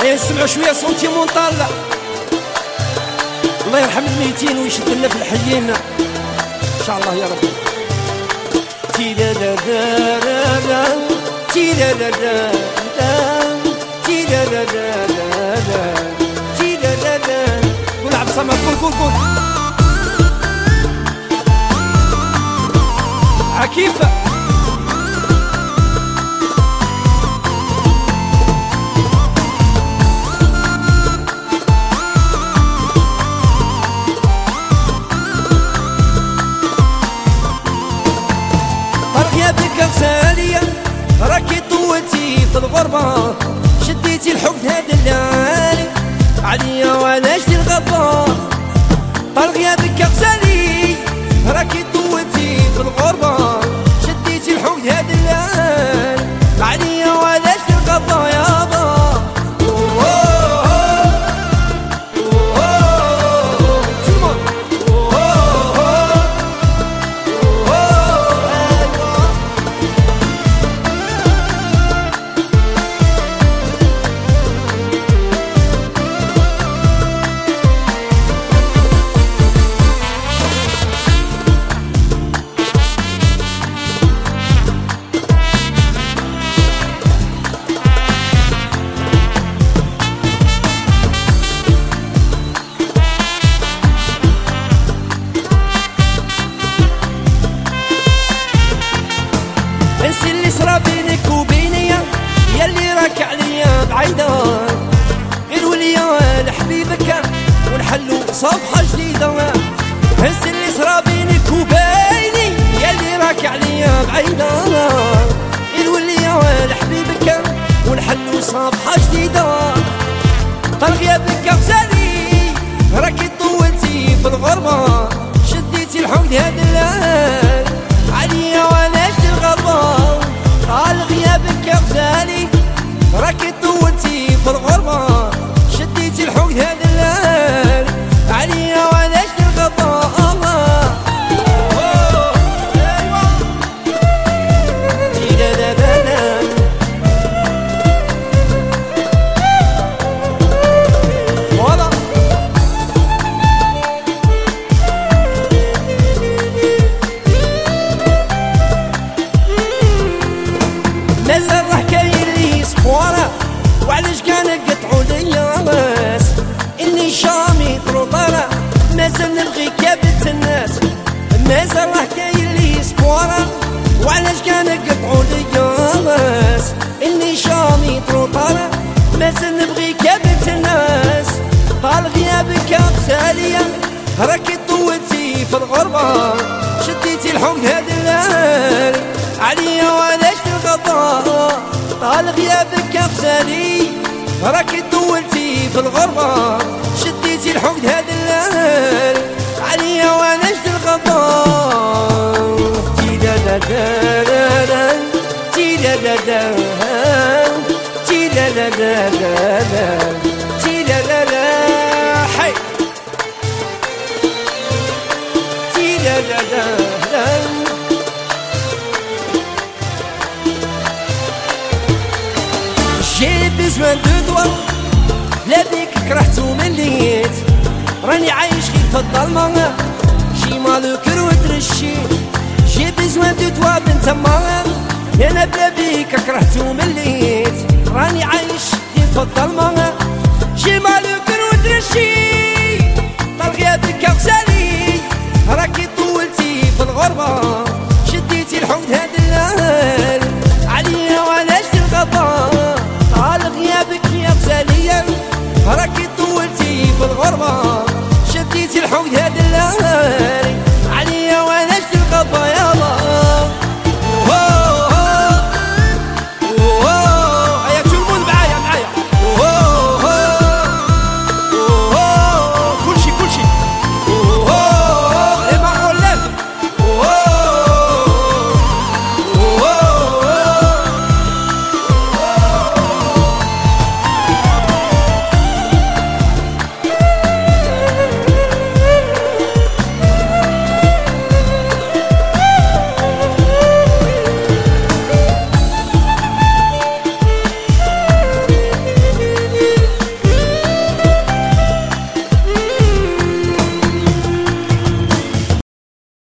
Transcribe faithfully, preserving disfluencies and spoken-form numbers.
يسمعوا شويه صوتي مونطال، الله يرحم الميتين ويشد لنا في الحيين ان شاء الله يا رب. تي دا دا دا دا تي دا دا دا تي دا دا دا تي دا دا دا. قول عبد الصمد قول قول قول عكيفه. غيابك غزالية راكي طولتي في الغربة، شديتي الحب هذا الليالي عليا وعلاش دي الغضب. طال غيابك غزالي راكي طولتي في الغربة، شديتي الحب هذا الليالي عليا وعلاش دي الغضب يابا. انسي اللي صرا بينك وبيني ياللي راك عليا بعيدة، غير وليا لحبيبك ونحلو صفحة جديدة. انسي اللي صرا بينك وبيني ياللي راك عليا بعيدة، غير وليا لحبيبك ونحلو صفحة جديدة. طال غيابك غزالي راكي طولتي في الغربة، شديتي الحوض هذا الليل عليا وعلاش دي الغضب. طال غيابك يا غزالي راكي طولتي في الغربة، شديتي الحوض هذا الليل عليا وعلاش دي الغضب. مازال راه كاين لي سبوره وعلاش كان قطعوا ليا راس اني شامي طروطاره، مازال نبغيك يا بنت الناس. مازال راه كاين لي سبوره وعلاش كان قطعوا ليا راس اني شامي طروطاره، مازال نبغيك يا بنت الناس. طال غيابك يا غزاليه راكي طولتي في الغربه، شديتي الحوض هذا الليل عليا وعلاش الغضب. طال غيابك يا غزالي راكي طولتي في الغربة، شديتي الحوض هذا الليل عليا وعلاش الغضب. تي دا دا دا دا تي دا دا دا تي دا دا دا تي دا دا دا حي تي دا دا دا. J'ai besoin de toi لا بيك كرهت ومليت، راني عايش غير في الظلمة جي مالوكر وترشيت. J'ai besoin de toi بنت أمار أنا بلا بيك كرهت ومليت، راني عايش غير في الظلمة جي مالوكر وترشيت. طال غيابك يا غزالي راكي طولتي في الغربة،